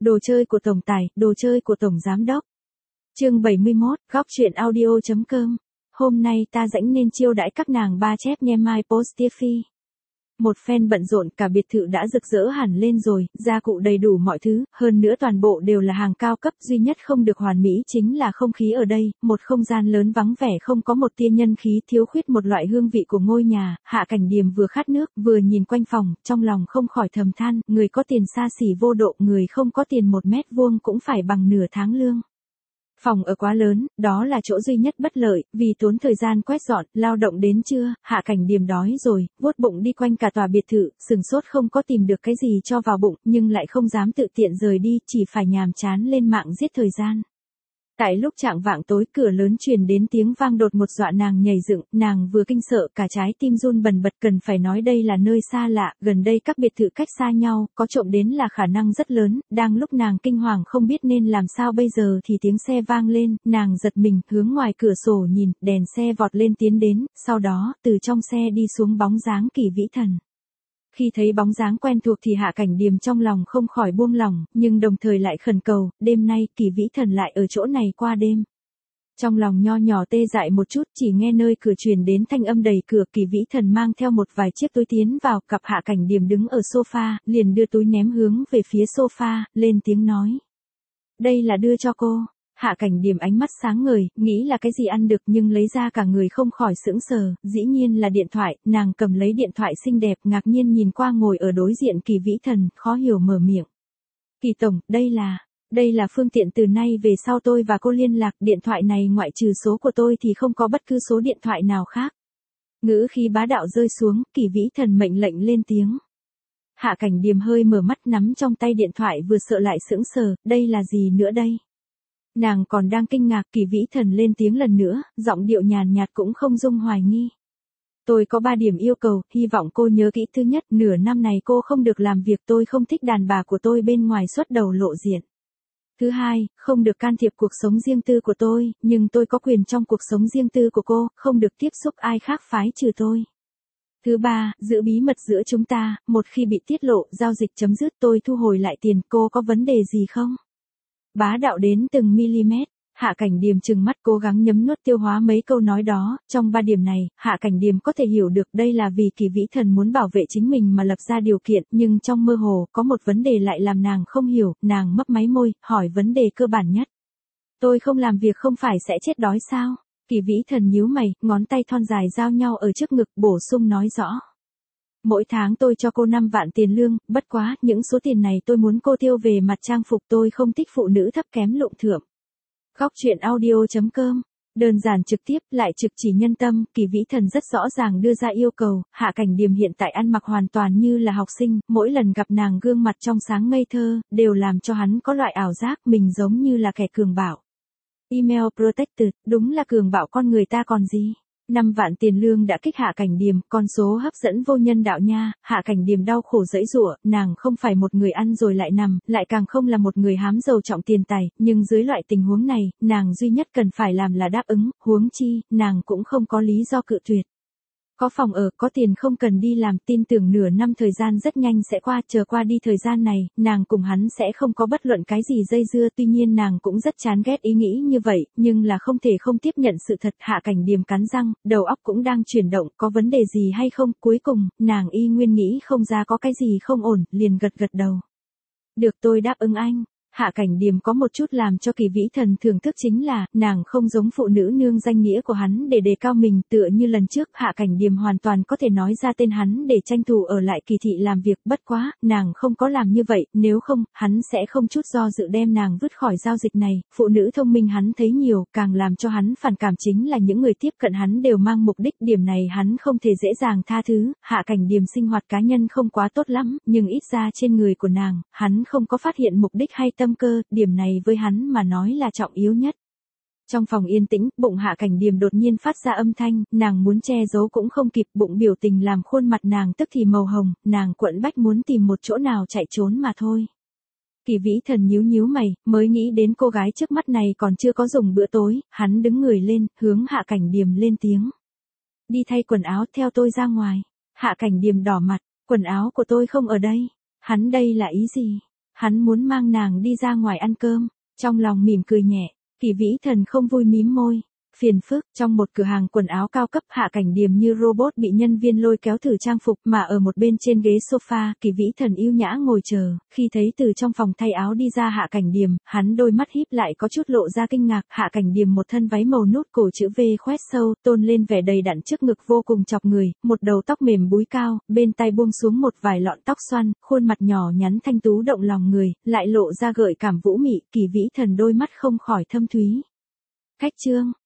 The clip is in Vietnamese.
Đồ chơi của tổng tài, đồ chơi của tổng giám đốc. Chương 71, góc truyện audio.com. Hôm nay ta rảnh nên chiêu đãi các nàng ba chép nhem mai post tiffy. Một phen bận rộn, cả biệt thự đã rực rỡ hẳn lên rồi, gia cụ đầy đủ mọi thứ, hơn nữa toàn bộ đều là hàng cao cấp, duy nhất không được hoàn mỹ chính là không khí ở đây, một không gian lớn vắng vẻ không có một tia nhân khí, thiếu khuyết một loại hương vị của ngôi nhà. Hạ Cảnh Điềm vừa khát nước, vừa nhìn quanh phòng, trong lòng không khỏi thầm than, người có tiền xa xỉ vô độ, người không có tiền 1 mét vuông cũng phải bằng nửa tháng lương. Phòng ở quá lớn, đó là chỗ duy nhất bất lợi, vì tốn thời gian quét dọn, lao động đến trưa, Hạ Cảnh Điềm đói rồi, vuốt bụng đi quanh cả tòa biệt thự, sừng sốt không có tìm được cái gì cho vào bụng, nhưng lại không dám tự tiện rời đi, chỉ phải nhàm chán lên mạng giết thời gian. Tại lúc chạng vạng tối, cửa lớn truyền đến tiếng vang đột ngột dọa nàng nhảy dựng, nàng vừa kinh sợ cả trái tim run bần bật, cần phải nói đây là nơi xa lạ, gần đây các biệt thự cách xa nhau, có trộm đến là khả năng rất lớn, đang lúc nàng kinh hoàng không biết nên làm sao bây giờ thì tiếng xe vang lên, nàng giật mình, hướng ngoài cửa sổ nhìn, đèn xe vọt lên tiến đến, sau đó, từ trong xe đi xuống bóng dáng Kỳ Vĩ Thần. Khi thấy bóng dáng quen thuộc thì Hạ Cảnh Điềm trong lòng không khỏi buông lỏng, nhưng đồng thời lại khẩn cầu, đêm nay Kỳ Vĩ Thần lại ở chỗ này qua đêm. Trong lòng nho nhỏ tê dại một chút, chỉ nghe nơi cửa truyền đến thanh âm đẩy cửa, Kỳ Vĩ Thần mang theo một vài chiếc túi tiến vào, cặp Hạ Cảnh Điềm đứng ở sofa, liền đưa túi ném hướng về phía sofa, lên tiếng nói. Đây là đưa cho cô. Hạ Cảnh Điềm ánh mắt sáng ngời, nghĩ là cái gì ăn được nhưng lấy ra cả người không khỏi sững sờ, dĩ nhiên là điện thoại, nàng cầm lấy điện thoại xinh đẹp, ngạc nhiên nhìn qua ngồi ở đối diện Kỳ Vĩ Thần, khó hiểu mở miệng. Kỳ tổng, đây là phương tiện từ nay về sau tôi và cô liên lạc, điện thoại này ngoại trừ số của tôi thì không có bất cứ số điện thoại nào khác. Ngữ khí bá đạo rơi xuống, Kỳ Vĩ Thần mệnh lệnh lên tiếng. Hạ Cảnh Điềm hơi mở mắt nắm trong tay điện thoại vừa sợ lại sững sờ, đây là gì nữa đây? Nàng còn đang kinh ngạc, Kỳ Vĩ Thần lên tiếng lần nữa, giọng điệu nhàn nhạt cũng không dung hoài nghi. Tôi có 3 điểm yêu cầu, hy vọng cô nhớ kỹ. Thứ nhất, nửa năm này cô không được làm việc, tôi không thích đàn bà của tôi bên ngoài xuất đầu lộ diện. Thứ hai, không được can thiệp cuộc sống riêng tư của tôi, nhưng tôi có quyền trong cuộc sống riêng tư của cô, không được tiếp xúc ai khác phái trừ tôi. Thứ ba, giữ bí mật giữa chúng ta, một khi bị tiết lộ, giao dịch chấm dứt, tôi thu hồi lại tiền, cô có vấn đề gì không? Bá đạo đến từng mm, Hạ Cảnh Điềm trừng mắt cố gắng nhấm nuốt tiêu hóa mấy câu nói đó, trong 3 điểm này, Hạ Cảnh Điềm có thể hiểu được đây là vì Kỳ Vĩ Thần muốn bảo vệ chính mình mà lập ra điều kiện, nhưng trong mơ hồ, có một vấn đề lại làm nàng không hiểu, nàng mấp máy môi, hỏi vấn đề cơ bản nhất. Tôi không làm việc không phải sẽ chết đói sao? Kỳ Vĩ Thần nhíu mày, ngón tay thon dài giao nhau ở trước ngực, bổ sung nói rõ. Mỗi tháng tôi cho cô 5 vạn tiền lương, bất quá, những số tiền này tôi muốn cô tiêu về mặt trang phục, tôi không thích phụ nữ thấp kém lụng thượm. Góc truyện audio.com. Đơn giản trực tiếp, lại trực chỉ nhân tâm, Kỳ Vĩ Thần rất rõ ràng đưa ra yêu cầu, Hạ Cảnh Điềm hiện tại ăn mặc hoàn toàn như là học sinh, mỗi lần gặp nàng gương mặt trong sáng ngây thơ, đều làm cho hắn có loại ảo giác mình giống như là kẻ cường bạo. Email protected, đúng là cường bạo con người ta còn gì. 5 vạn tiền lương đã kích Hạ Cảnh Điềm, con số hấp dẫn vô nhân đạo nha. Hạ Cảnh Điềm đau khổ giãy giụa, nàng không phải một người ăn rồi lại nằm, lại càng không là một người hám giàu trọng tiền tài, nhưng dưới loại tình huống này, nàng duy nhất cần phải làm là đáp ứng, huống chi, nàng cũng không có lý do cự tuyệt. Có phòng ở, có tiền không cần đi làm, tin tưởng nửa năm thời gian rất nhanh sẽ qua, chờ qua đi thời gian này, nàng cùng hắn sẽ không có bất luận cái gì dây dưa, tuy nhiên nàng cũng rất chán ghét ý nghĩ như vậy, nhưng là không thể không tiếp nhận sự thật. Hạ Cảnh Điềm cắn răng, đầu óc cũng đang chuyển động, có vấn đề gì hay không, cuối cùng, nàng y nguyên nghĩ không ra có cái gì không ổn, liền gật gật đầu. Được, tôi đáp ứng anh. Hạ Cảnh Điềm có một chút làm cho Kỳ Vĩ Thần thưởng thức chính là, nàng không giống phụ nữ nương danh nghĩa của hắn để đề cao mình, tựa như lần trước, Hạ Cảnh Điềm hoàn toàn có thể nói ra tên hắn để tranh thủ ở lại Kỳ thị làm việc, bất quá, nàng không có làm như vậy, nếu không, hắn sẽ không chút do dự đem nàng vứt khỏi giao dịch này. Phụ nữ thông minh hắn thấy nhiều, càng làm cho hắn phản cảm chính là những người tiếp cận hắn đều mang mục đích, điểm này hắn không thể dễ dàng tha thứ. Hạ Cảnh Điềm sinh hoạt cá nhân không quá tốt lắm, nhưng ít ra trên người của nàng, hắn không có phát hiện mục đích hay tâm cơ, điểm này với hắn mà nói là trọng yếu nhất. Trong phòng yên tĩnh, bụng Hạ Cảnh Điềm đột nhiên phát ra âm thanh, nàng muốn che giấu cũng không kịp, bụng biểu tình làm khuôn mặt nàng tức thì màu hồng, nàng quẫn bách muốn tìm một chỗ nào chạy trốn mà thôi. Kỳ Vĩ Thần nhíu nhíu mày, mới nghĩ đến cô gái trước mắt này còn chưa có dùng bữa tối, hắn đứng người lên, hướng Hạ Cảnh Điềm lên tiếng. Đi thay quần áo, theo tôi ra ngoài. Hạ Cảnh Điềm đỏ mặt, quần áo của tôi không ở đây. Hắn đây là ý gì? hắn muốn mang nàng đi ra ngoài ăn cơm, trong lòng mỉm cười nhẹ, Kỳ Vĩ Thần không vui mím môi. Phiền phức, trong một cửa hàng quần áo cao cấp Hạ Cảnh Điềm như robot bị nhân viên lôi kéo thử trang phục mà ở một bên trên ghế sofa, Kỳ Vĩ Thần yêu nhã ngồi chờ, khi thấy từ trong phòng thay áo đi ra Hạ Cảnh Điềm, hắn đôi mắt híp lại có chút lộ ra kinh ngạc, Hạ Cảnh Điềm một thân váy màu nút cổ chữ V khoét sâu, tôn lên vẻ đầy đặn trước ngực vô cùng chọc người, một đầu tóc mềm búi cao, bên tai buông xuống một vài lọn tóc xoăn, khuôn mặt nhỏ nhắn thanh tú động lòng người, lại lộ ra gợi cảm vũ mị, Kỳ Vĩ Thần đôi mắt không khỏi thâm thúy. Khách trương